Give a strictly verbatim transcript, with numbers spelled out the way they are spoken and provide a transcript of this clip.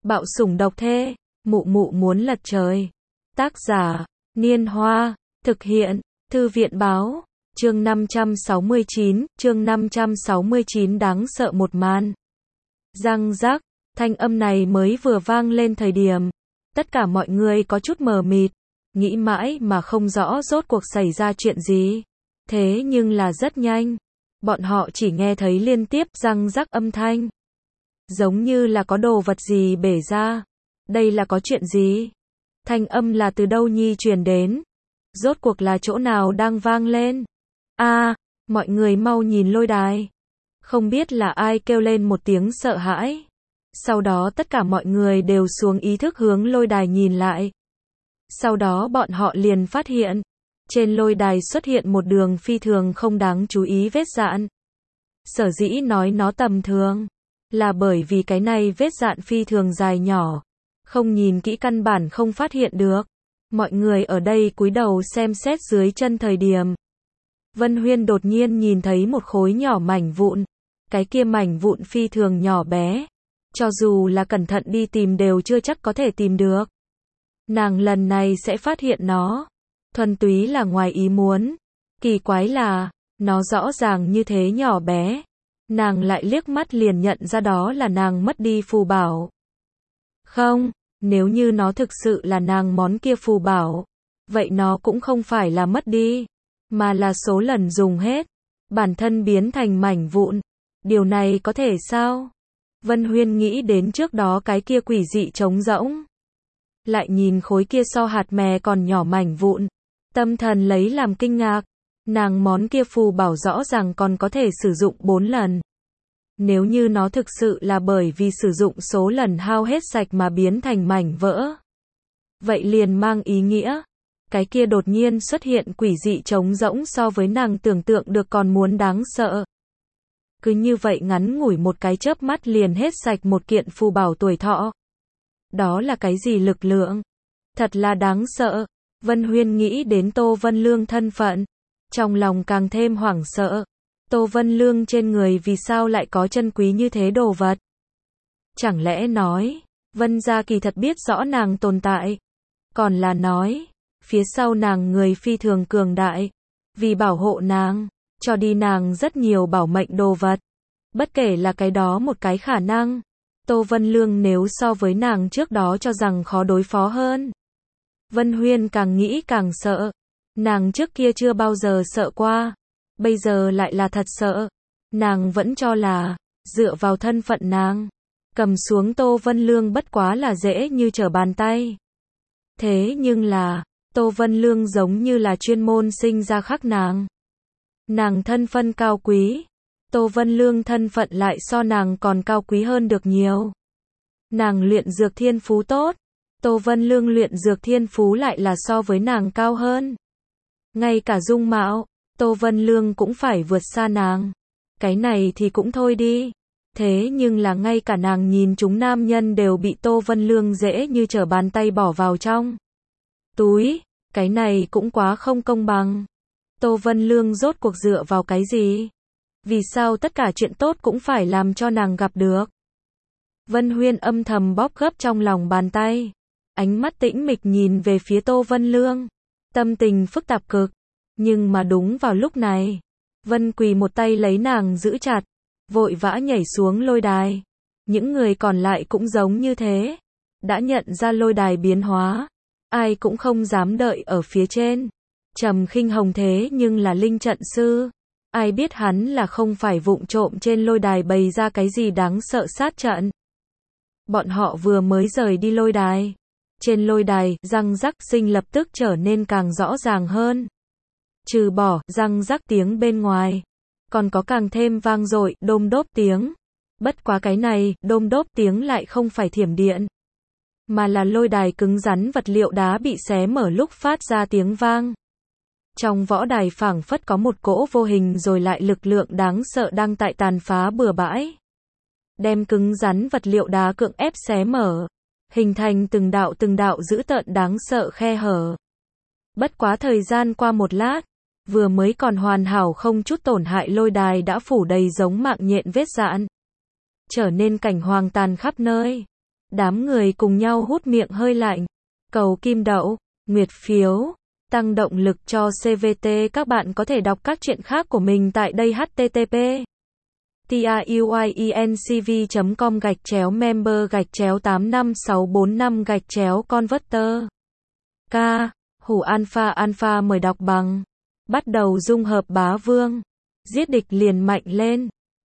Bạo sủng độc thê, mụ mụ muốn lật trời. Tác giả, Niên Hoa, thực hiện, Thư viện báo, chương năm trăm sáu mươi chín, chương năm trăm sáu mươi chín đáng sợ một màn. Răng rắc, thanh âm này mới vừa vang lên thời điểm, tất cả mọi người có chút mờ mịt, nghĩ mãi mà không rõ rốt cuộc xảy ra chuyện gì. Thế nhưng là rất nhanh, bọn họ chỉ nghe thấy liên tiếp răng rắc âm thanh. Giống như là có đồ vật gì bể ra. Đây là có chuyện gì? Thanh âm là từ đâu nhi truyền đến? Rốt cuộc là chỗ nào đang vang lên? A, à, mọi người mau nhìn lôi đài. Không biết là ai kêu lên một tiếng sợ hãi. Sau đó tất cả mọi người đều xuống ý thức hướng lôi đài nhìn lại. Sau đó bọn họ liền phát hiện, trên lôi đài xuất hiện một đường phi thường không đáng chú ý vết dạn. Sở dĩ nói nó tầm thường, là bởi vì cái này vết dạn phi thường dài nhỏ, không nhìn kỹ căn bản không phát hiện được. Mọi người ở đây cúi đầu xem xét dưới chân thời điểm. Vân Huyên đột nhiên nhìn thấy một khối nhỏ mảnh vụn. Cái kia mảnh vụn phi thường nhỏ bé. Cho dù là cẩn thận đi tìm đều chưa chắc có thể tìm được. Nàng lần này sẽ phát hiện nó. Thuần túy là ngoài ý muốn. Kỳ quái là, nó rõ ràng như thế nhỏ bé. Nàng lại liếc mắt liền nhận ra đó là nàng mất đi phù bảo. Không, nếu như nó thực sự là nàng món kia phù bảo, vậy nó cũng không phải là mất đi, mà là số lần dùng hết, bản thân biến thành mảnh vụn. Điều này có thể sao? Vân Huyên nghĩ đến trước đó cái kia quỷ dị trống rỗng. Lại nhìn khối kia so hạt mè còn nhỏ mảnh vụn. Tâm thần lấy làm kinh ngạc. Nàng món kia phù bảo rõ ràng còn có thể sử dụng bốn lần. Nếu như nó thực sự là bởi vì sử dụng số lần hao hết sạch mà biến thành mảnh vỡ, vậy liền mang ý nghĩa, cái kia đột nhiên xuất hiện quỷ dị trống rỗng so với nàng tưởng tượng được còn muốn đáng sợ. Cứ như vậy ngắn ngủi một cái chớp mắt liền hết sạch một kiện phù bảo tuổi thọ. Đó là cái gì lực lượng? Thật là đáng sợ. Vân Huyên nghĩ đến Tô Vân Lương thân phận, trong lòng càng thêm hoảng sợ. Tô Vân Lương trên người vì sao lại có chân quý như thế đồ vật? Chẳng lẽ nói, Vân gia kỳ thật biết rõ nàng tồn tại? Còn là nói, phía sau nàng người phi thường cường đại, vì bảo hộ nàng, cho đi nàng rất nhiều bảo mệnh đồ vật. Bất kể là cái đó một cái khả năng, Tô Vân Lương nếu so với nàng trước đó cho rằng khó đối phó hơn. Vân Huyên càng nghĩ càng sợ, nàng trước kia chưa bao giờ sợ qua. Bây giờ lại là thật sợ. Nàng vẫn cho là, dựa vào thân phận nàng, cầm xuống Tô Vân Lương bất quá là dễ như trở bàn tay. Thế nhưng là, Tô Vân Lương giống như là chuyên môn sinh ra khắc nàng. Nàng thân phận cao quý. Tô Vân Lương thân phận lại so nàng còn cao quý hơn được nhiều. Nàng luyện dược thiên phú tốt. Tô Vân Lương luyện dược thiên phú lại là so với nàng cao hơn. Ngay cả dung mạo, Tô Vân Lương cũng phải vượt xa nàng. Cái này thì cũng thôi đi. Thế nhưng là ngay cả nàng nhìn chúng nam nhân đều bị Tô Vân Lương dễ như trở bàn tay bỏ vào trong túi. Cái này cũng quá không công bằng. Tô Vân Lương rốt cuộc dựa vào cái gì? Vì sao tất cả chuyện tốt cũng phải làm cho nàng gặp được? Vân Huyên âm thầm bóp gấp trong lòng bàn tay. Ánh mắt tĩnh mịch nhìn về phía Tô Vân Lương. Tâm tình phức tạp cực. Nhưng mà đúng vào lúc này, Vân Quỳ một tay lấy nàng giữ chặt, vội vã nhảy xuống lôi đài. Những người còn lại cũng giống như thế, đã nhận ra lôi đài biến hóa, ai cũng không dám đợi ở phía trên. Trầm Khinh Hồng thế nhưng là linh trận sư, ai biết hắn là không phải vụng trộm trên lôi đài bày ra cái gì đáng sợ sát trận. Bọn họ vừa mới rời đi lôi đài, trên lôi đài, răng rắc sinh lập tức trở nên càng rõ ràng hơn. Trừ bỏ răng rắc tiếng bên ngoài, còn có càng thêm vang dội đôm đốp tiếng. Bất quá cái này, đôm đốp tiếng lại không phải thiểm điện, mà là lôi đài cứng rắn vật liệu đá bị xé mở lúc phát ra tiếng vang. Trong võ đài phảng phất có một cỗ vô hình rồi lại lực lượng đáng sợ đang tại tàn phá bừa bãi. Đem cứng rắn vật liệu đá cưỡng ép xé mở, hình thành từng đạo từng đạo dữ tợn đáng sợ khe hở. Bất quá thời gian qua một lát, vừa mới còn hoàn hảo không chút tổn hại lôi đài đã phủ đầy giống mạng nhện vết dạn. Trở nên cảnh hoang tàn khắp nơi. Đám người cùng nhau hút miệng hơi lạnh. Cầu kim đậu, nguyệt phiếu, tăng động lực cho xê vê tê. Các bạn có thể đọc các chuyện khác của mình tại đây h t t p truyencv chấm com gạch chéo member gạch chéo tám năm sáu bốn năm gạch chéo converter. K. Hủ alpha alpha mời đọc bằng. Bắt đầu dung hợp bá vương. Giết địch liền mạnh lên.